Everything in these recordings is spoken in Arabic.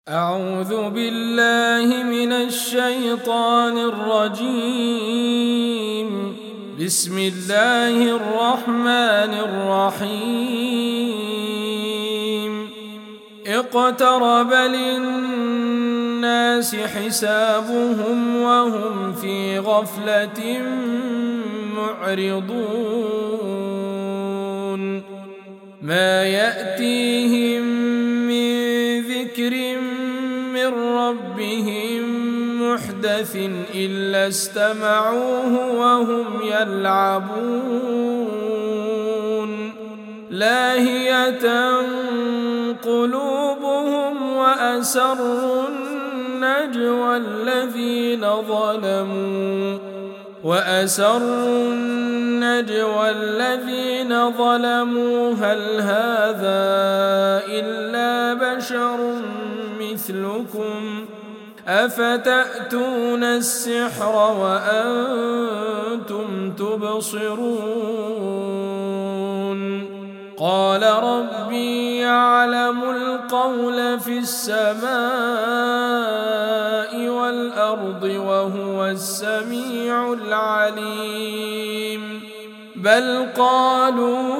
أعوذ بالله من الشيطان الرجيم. بسم الله الرحمن الرحيم. اقترب للناس حسابهم وهم في غفلة معرضون. ما يأتيهم من ذكر من ربهم محدث إلا استمعوه وهم يلعبون. لاهية قلوبهم وأسروا النجوى الذين ظلموا هل هذا إلا بشر مثلكم أفتأتون السحر وأنتم تبصرون. قال ربي يعلم القول في السماء والأرض وهو السميع العليم. بل قالوا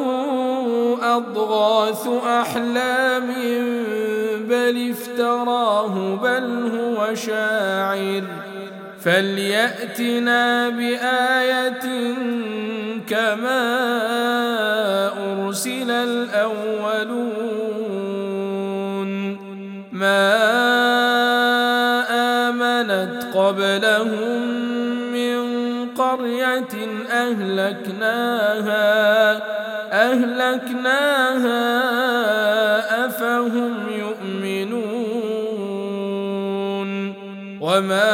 أضغاث أحلام بل افتراه بل هو شاعر فليأتنا بآية كما أرسل الأولون. ما آمنت قبلهم من قرية أهلكناها أفهم يؤمنون. وما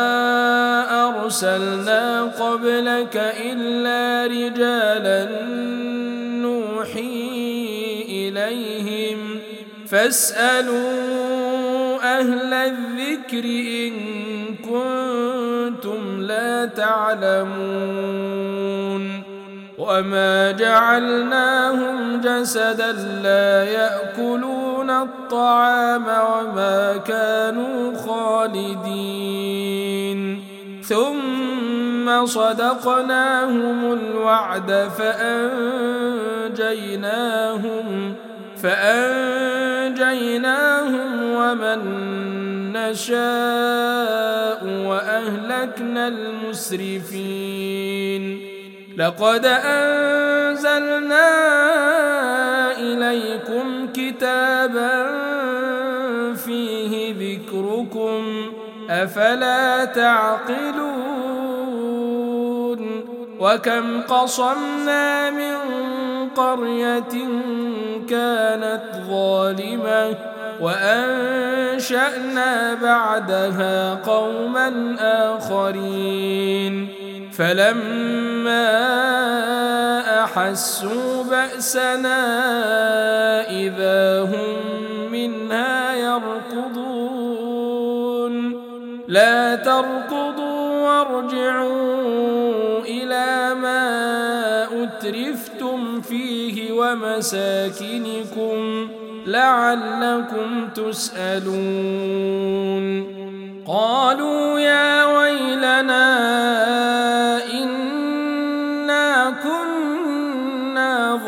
أرسلنا قبلك إلا رجالا نوحي إليهم فاسألوا أهل الذكر إن كنتم لا تعلمون. وما جعلناهم جسدا لا يأكلون الطعام وما كانوا خالدين. ثم صدقناهم الوعد فأنجيناهم ومن نشاء وأهلكنا المسرفين. لقد أنزلنا إليكم كتابا فيه ذكركم أفلا تعقلون. وكم قصمنا من قرية كانت ظالمة وأنشأنا بعدها قوما آخرين فلما أحسوا بأسنا إذا هم منها يركضون. لا تركضوا وارجعوا إلى ما أترفتم فيه ومساكنكم لعلكم تسألون. قالوا يا ويلنا إنا كنا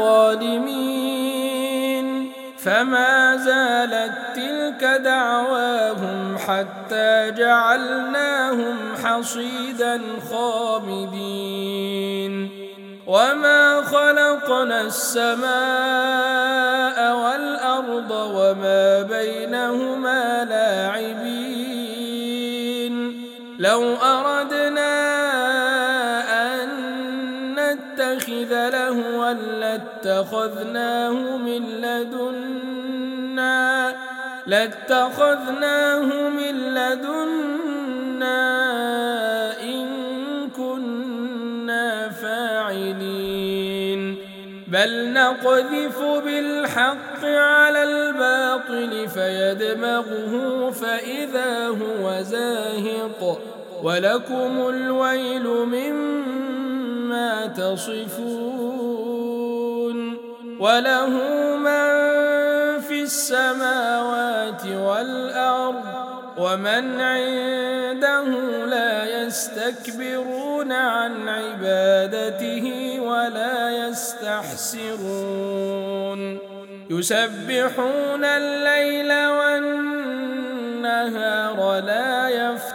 ظالمين. فما زالت تلك دعواهم حتى جعلناهم حصيدا خامدين. وما خلقنا السماء والأرض وما بينهما لاعبين. لو أردنا أن نتخذ لهوا لاتخذناه من لدنا إن كنا فاعلين. بل نقذف بالحق على الباطل فيدمغه فإذا هو زاهق ولكم الويل مما تصفون. وله من في السماوات والأرض ومن عنده لا يستكبرون عن عبادته ولا يستحسرون يسبحون الليل والنهار لا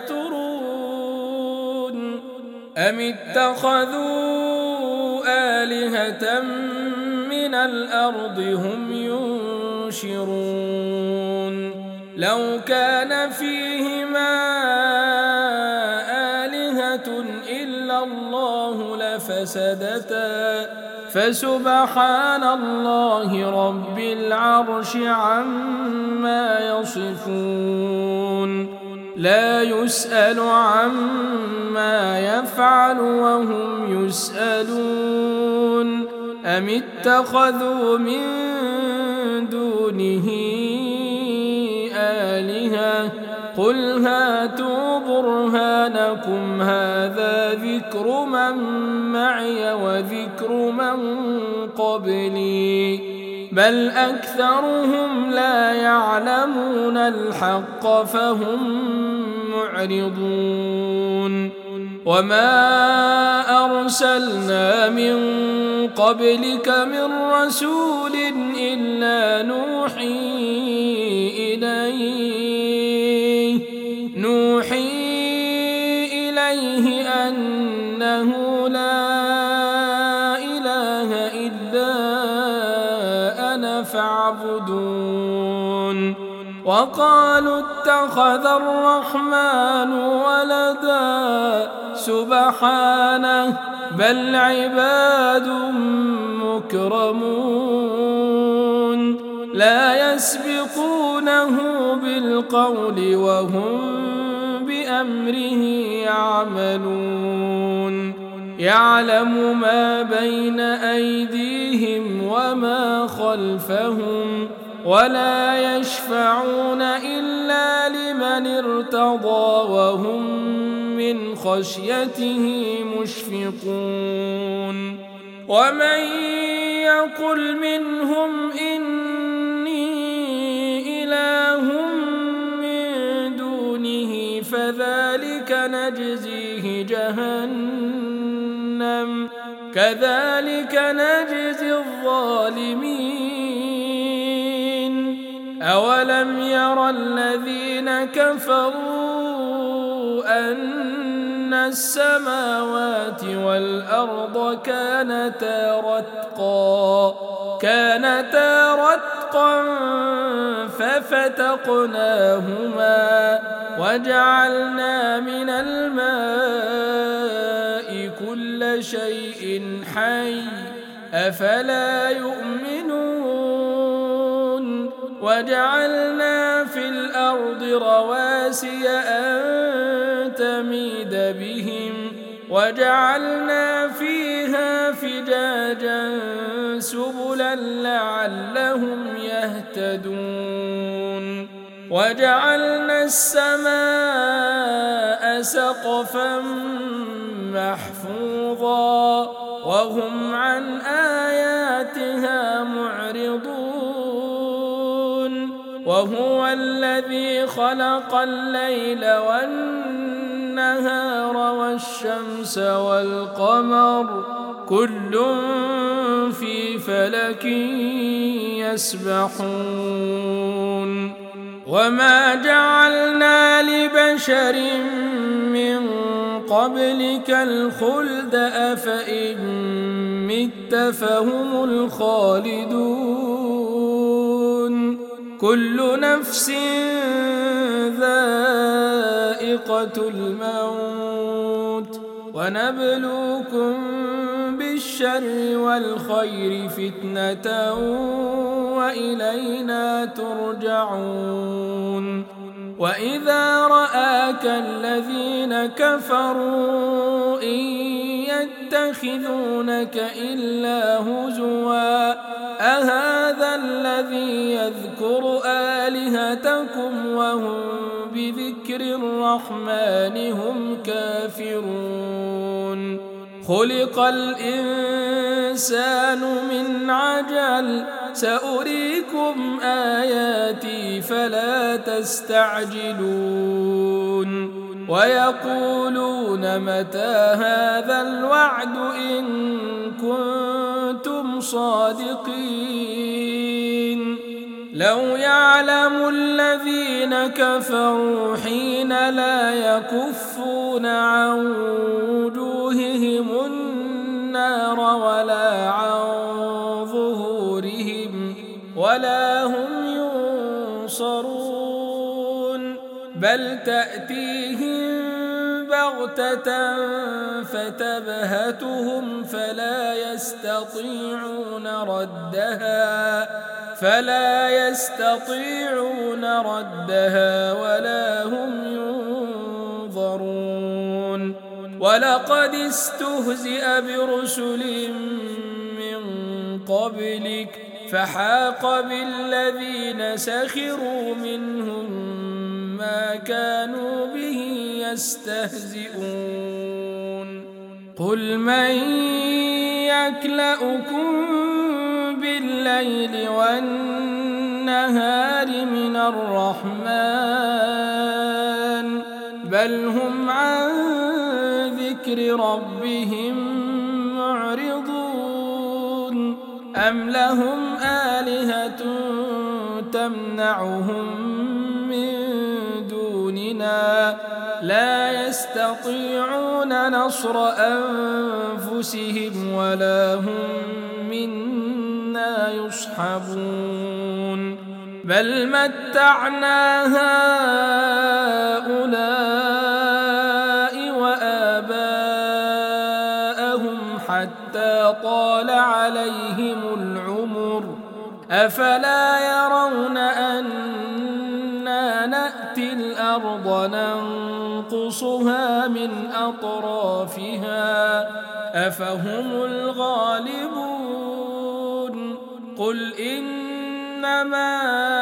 يفترون أم اتخذوا آلهة من الأرض هم ينشرون لو كان فيهما آلهة إلا الله لفسدتا فسبحان الله رب العرش عما يصفون لا يسأل عما يفعل وهم يسألون أم اتخذوا من دونه آلهة قل هاتوا برهانكم هذا ذكر من معي وذكر من قبلي بل أكثرهم لا يعلمون الحق فهم معرضون وما أرسلنا من قبلك من رسول إلا نوحي إليه أنه لا إله إلا أنا فاعبدون وقالوا اتخذ الرحمن ولدا سبحانه بل عباد مكرمون لا يسبقونه بالقول وهم بأمره يعملون يعلم ما بين أيديهم وما خلفهم ولا يشفعون إلا لمن ارتضى وهم من خشيته مشفقون ومن يقل منهم إني إله من دونه فذلك نجزيه جهنم كذلك نجزي الظالمين أولم يرى الذين كفروا أن السماوات والأرض كانتا رتقا ففتقناهما وجعلنا من الماء كل شيء حي أفلا يؤمنون وجعلنا في الأرض رواسي أن تميد بهم وجعلنا فيها فجاجا سبلا لعلهم يهتدون وجعلنا السماء سقفا محفوظا وهم عن آياتها معرضون وهو الذي خلق الليل والنهار والشمس والقمر كل في فلك يسبحون وما جعلنا لبشر من قبلك الخلد أفإن مت فهم الخالدون كل نفس ذائقة الموت ونبلوكم بالشر والخير فتنة وإلينا ترجعون وإذا رآك الذين كفروا إن يتخذونك إلا هزوا أهذا الذي يذكر آلهتكم وهم بذكر الرحمن هم كافرون خلق الإنسان الإنسان من عجل سأريكم آياتي فلا تستعجلون ويقولون متى هذا الوعد إن كنتم صادقين لو يعلم الذين كفروا حين لا يكفون عن وجوههم النار ولا عن ظهورهم ولا هم ينصرون بل تأتيهم بغتة فتبهتهم فلا يستطيعون ردها ولا هم ينظرون ولقد استهزئ برسل من قبلك فحاق بالذين سخروا منهم ما كانوا به يستهزئون قل من يكلؤكم بالليل والنهار من الرحمن بل هم عن ذكر ربهم معرضون أم لهم آلهة تمنعهم من دوننا لا يستطيعون نصر أنفسهم ولا هم منا يصحبون بل متعنا هؤلاء وآباءهم حتى طال عليهم العمر أفلا يرون أنا نأتي الأرض ننقصها من أطرافها أفهم الغالبون قل إنما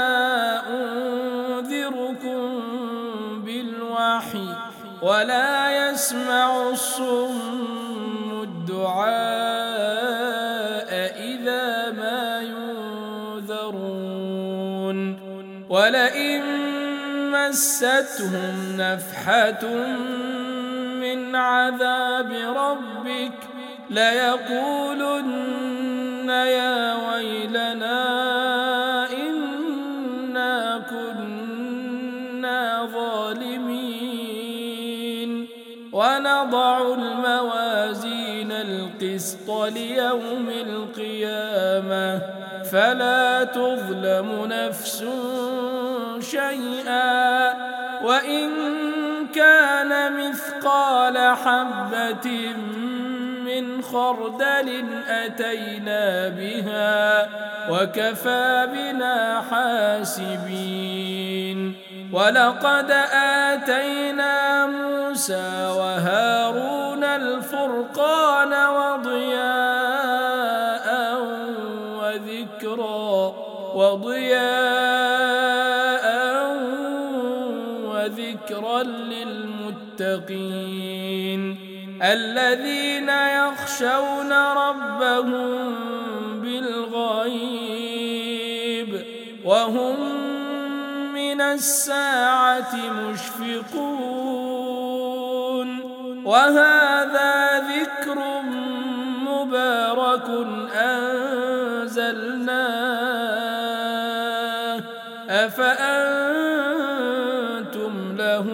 أنذركم بالوحي ولا يسمع الصم الدعاء إذا ما ينذرون ولئن مستهم نفحة من عذاب ربك ليقولن يا ويلنا إنا كنا ظالمين ونضع الموازين القسط ليوم القيامة فلا تظلم نفس شيئا وإن كان مثقال حبة من خردل أتينا بها وكفى بنا حاسبين ولقد آتينا موسى وهارون الفرقان وذكرا للمتقين الذين يخشون ربهم بالغيب وهم من الساعة مشفقون وهذا ذكر مبارك أنزلناه أفأنتم له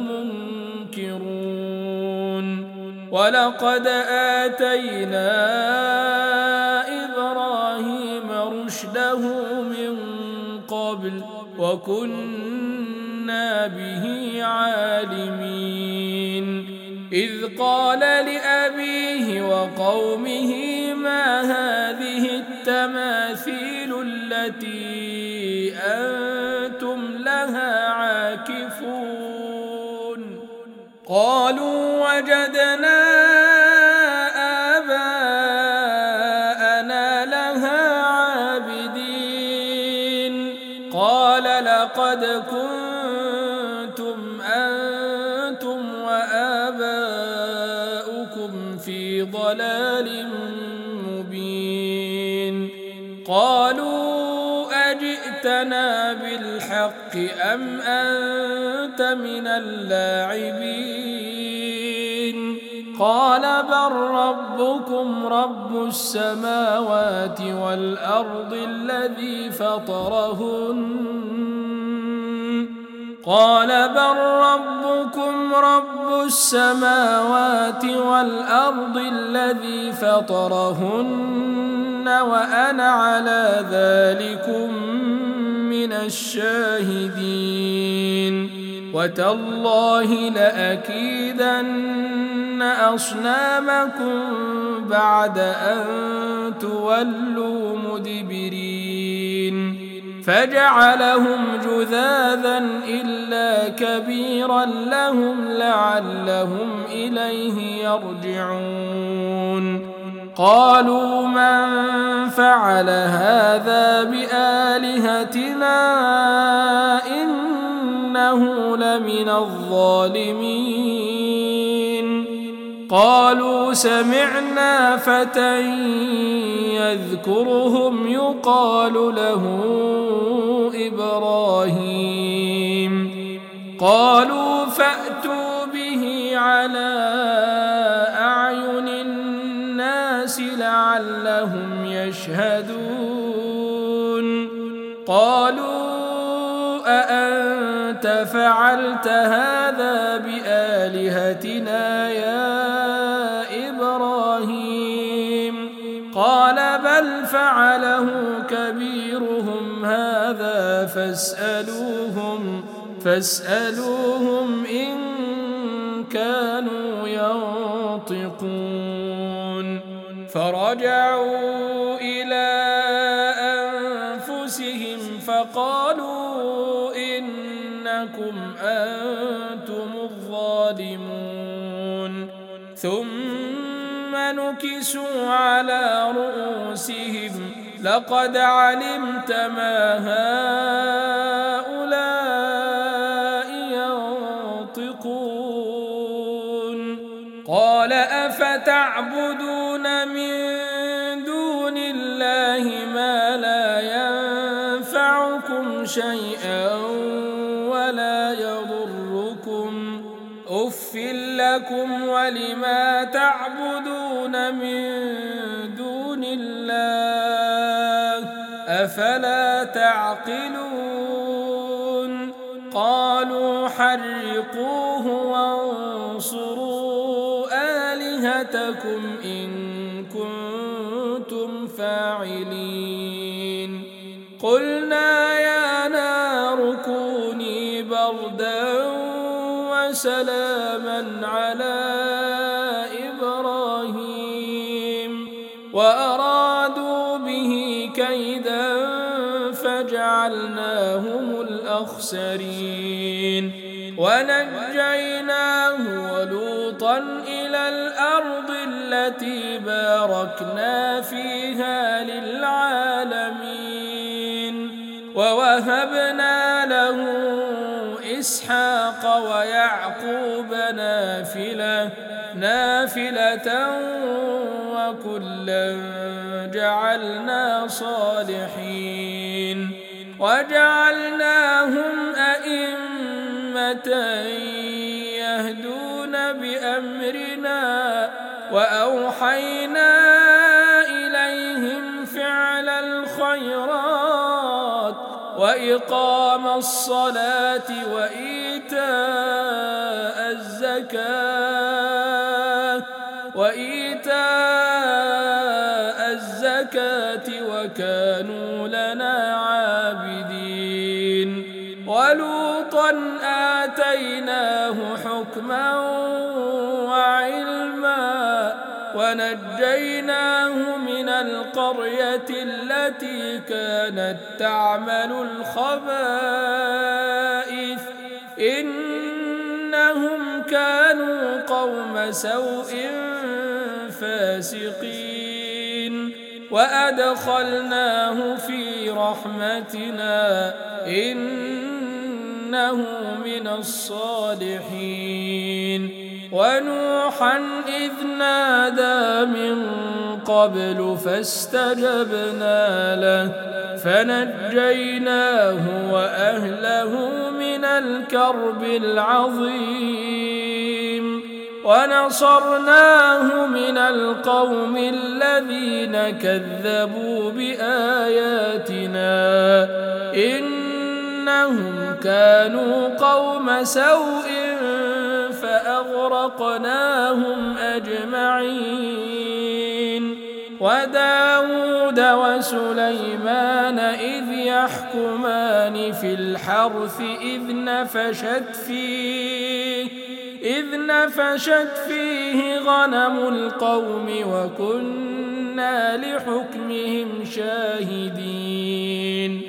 منكرون ولقد آتينا إبراهيم رشده من قبل وكنا به عالمين إذ قال لأبيه وقومه ما هذه التماثيل التي أنتم لها عاكفون قالوا وجدنا آباءنا لها عابدين قال لقد كنتم أنتم وآباؤكم في ضلال مبين بالحق أم أنت من اللاعبين قال بل ربكم رب السماوات والأرض الذي فطرهن وأنا على ذلكم من الشاهدين وتالله لأكيدن أصنامكم بعد أن تولوا مدبرين فجعلهم جذاذا إلا كبيرا لهم لعلهم إليه يرجعون قالوا من فعل هذا بآلهتنا إنه لمن الظالمين قالوا سمعنا فتى يذكرهم يقال له إبراهيم قالوا فأتوا به على أعين الناس لعلهم يشهدون قالوا أأنت فعلت هذا بآلهتنا يا إبراهيم قال بل فعله كبيرهم هذا فاسألوهم إن كانوا ينطقون فرجعوا إلى أنفسهم فقالوا إنكم أنتم الظالمون ثم نكسوا على رؤوسهم لقد علمت ما هؤلاء ينطقون قال أفتعبدون من دون الله ما لا ينفعكم شيئا ولا يضركم أف لكم ولما تعبدون من دون الله أفلا تعقلون قالوا حرقوه وانصروا آلهتكم إن كنتم فاعلين قلنا يا نار كوني بردا وسلاما على إبراهيم وأرادوا به كيدا فجعلناهم الأخسرين ونجيناه ولوطا إلى الأرض التي باركنا فيها للعالمين ووهبنا له إسحاق ويعقوب نافلة وكلا جعلنا صالحين وجعلناهم أئمة يهدون بأمرنا وأوحينا إليهم فعل الخيرات وإقام الصلاة وإيتاء الزكاة وكانوا لنا عابدين ولوطا آتيناه حكما وعلما ونجيناه من القرية التي كانت تعمل الخبائث إنهم كانوا قوم سوء فاسقين وأدخلناه في رحمتنا إنه من الصالحين ونوحا إذ نادى من قبل فاستجبنا له فنجيناه وأهله من الكرب العظيم ونصرناه من القوم الذين كذبوا بآياتنا إنهم كانوا قوم سوء فأغرقناهم أجمعين وداود وسليمان إذ يحكمان في الحرث إذ نفشت فيه غنم القوم وكنا لحكمهم شاهدين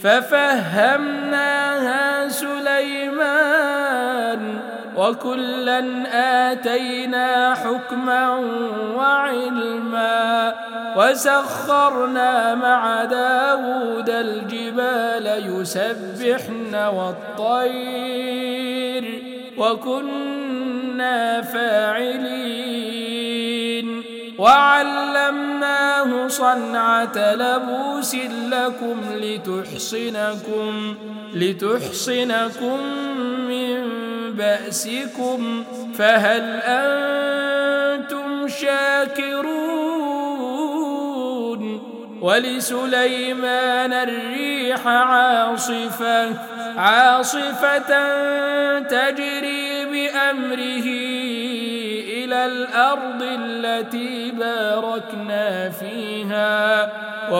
ففهمناها سليمان وكلا آتينا حكما وعلما وسخرنا مع داود الجبال يسبحن والطير وكنا فاعلين وعلمناه صنعة لبوس لكم لتحصنكم من بأسكم فهل أنتم شاكرون ولسليمان الريح عاصفة تجري بأمره إلى الأرض التي باركنا فيها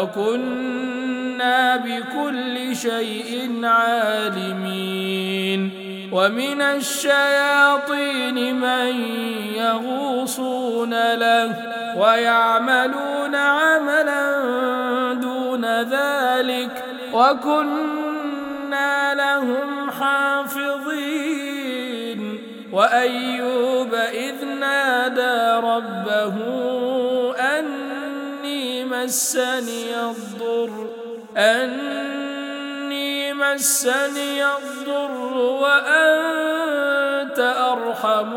وكنا بكل شيء عالمين ومن الشياطين من يغوصون له ويعملون عملا دون ذلك وكنا لهم حافظين وأيوب إذ نادى ربه أني مسني الضر وأنت أرحم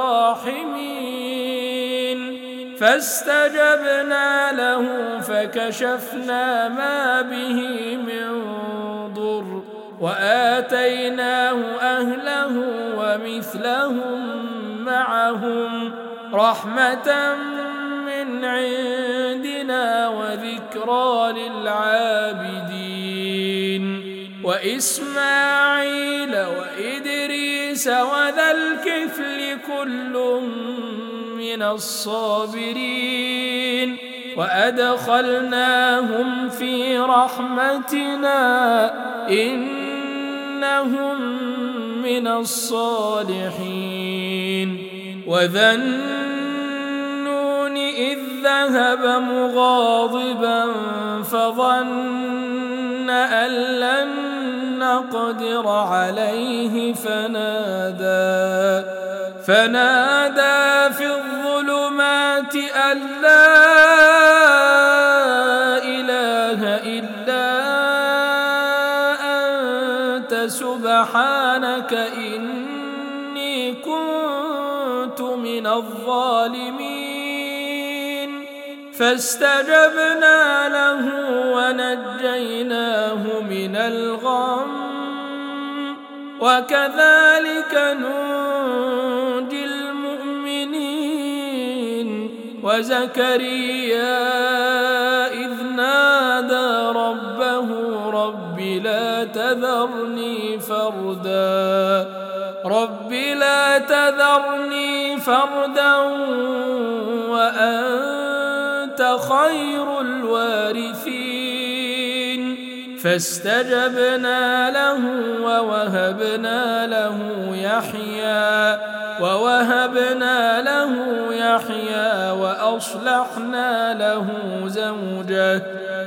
الراحمين فاستجبنا له فكشفنا ما به من ضر وآتيناه أهله ومثلهم معهم رحمة من عندنا وذكرى للعابدين وإسماعيل وإدريس وذا الكفل كل من الصابرين وأدخلناهم في رحمتنا إنهم من الصالحين وذا النون إذ ذهب مغاضبا فظن أن لن نقدر عليه فنادى في الظلمات أن لا إله إلا أنت سبحانك إني كنت من الظالمين فاستجبنا له ونجيناه من الغم وكذلك ننجي المؤمنين وزكريا إذ نادى ربه رب لا تذرني فردا وأنت خير الوارثين فاستجبنا له ووهبنا له يحيى وأصلحنا له زوجه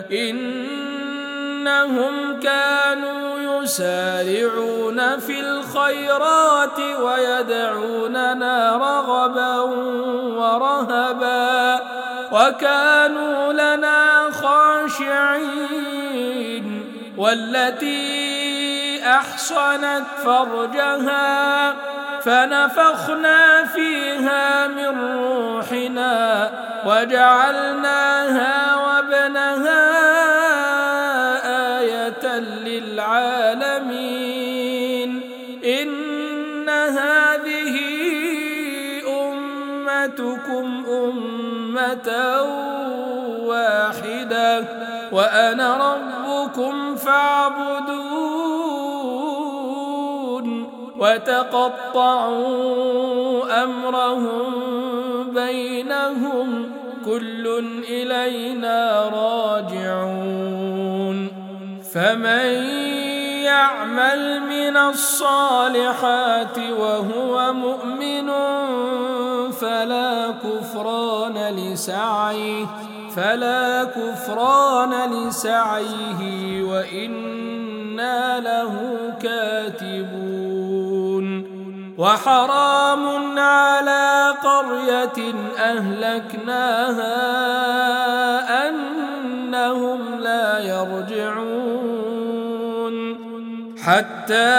إنهم كانوا يسارعون في الخيرات ويدعوننا رغبا ورهبا وكانوا لنا خاشعين والتي أحصنت فرجها فنفخنا فيها من روحنا وجعلناها وابنها هذه أمتكم أمة واحدة وأنا ربكم فاعبدون وتقطعوا أمرهم بينهم كل إلينا راجعون فمن يعمل من الصالحات وهو مؤمن فلا كفران لسعيه وإنا له كاتبون وحرام على قرية أهلكناها أنهم لا يرجعون حتى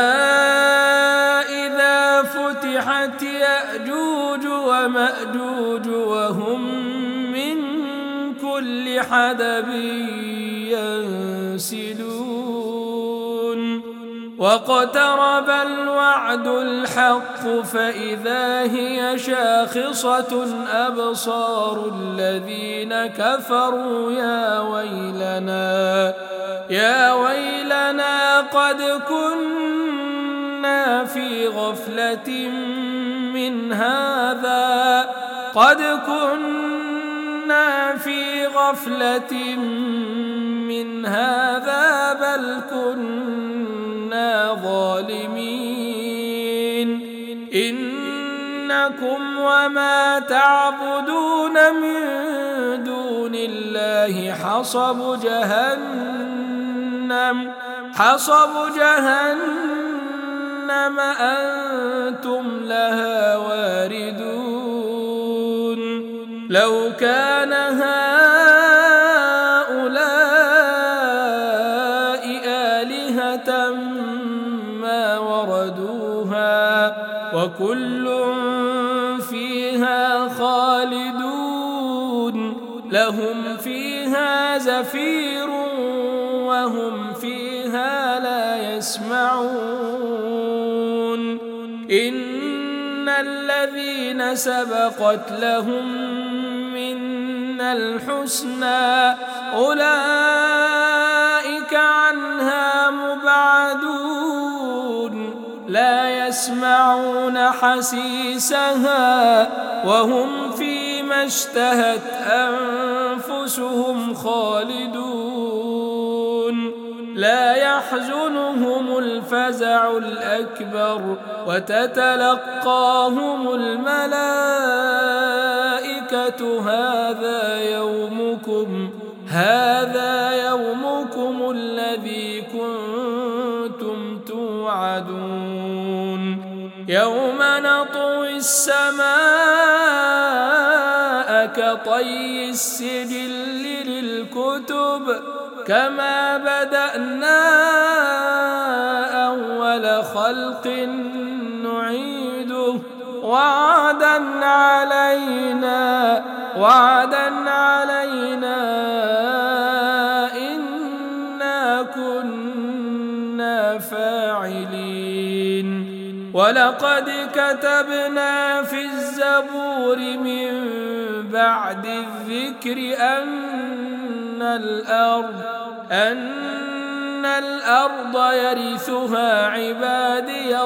إذا فتحت يأجوج ومأجوج وهم من كل حدب ينسلون واقترب الوعد الحق فإذا هي شاخصة أبصار الذين كفروا يا ويلنا قد كنا في غفلة من هذا بل كنا ظالمين إنكم وما تعبدون من دون الله حصب جهنم أنتم لها واردون لو كان هؤلاء آلهة ما وردوها وكل فيها خالدون لهم فيها زفير وهم فيها لا يسمعون إن الذين سبقت لهم منا الحسنى أولئك عنها مبعدون لا يسمعون حسيسها وهم فيما اشتهت أنفسهم خالدون لا يحزنهم الفزع الأكبر وتتلقاهم الملائكة هذا يومكم الذي كنتم توعدون يوم نطوي السماء كطي السجل للكتب كما بدأنا أول خلق نعيده وعدا علينا إنا كنا فاعلين ولقد كتبنا في الزبور من بعد الذكر أن الأرض يرثها عبادي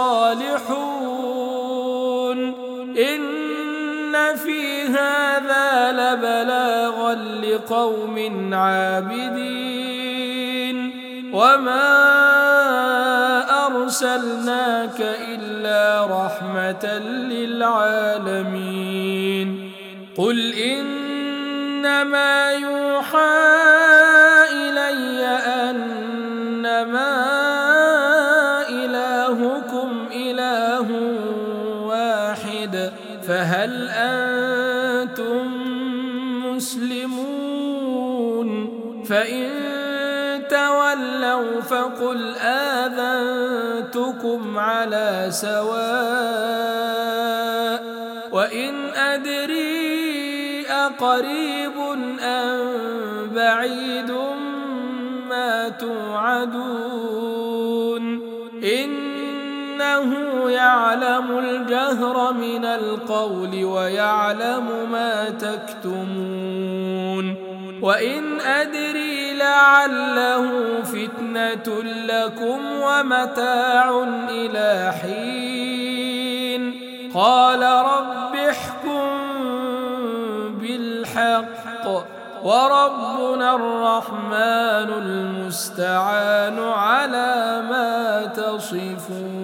الصالحون إن في هذا لبلاغا لقوم عابدين وما أرسلناك إلا رحمة للعالمين قل إنما يوحى إلي أنما إلهكم إله واحد فهل أنتم مسلمون فإن تولوا فقل آذنتكم على سواء وإن أدري أقريب أم بعيد ما توعدون إنه يعلم الجهر من القول ويعلم ما تكتمون وإن أدري لعله فتنة لكم ومتاع إلى حين قال رب احكم بالحق وربنا الرحمن المستعان على ما تصفون.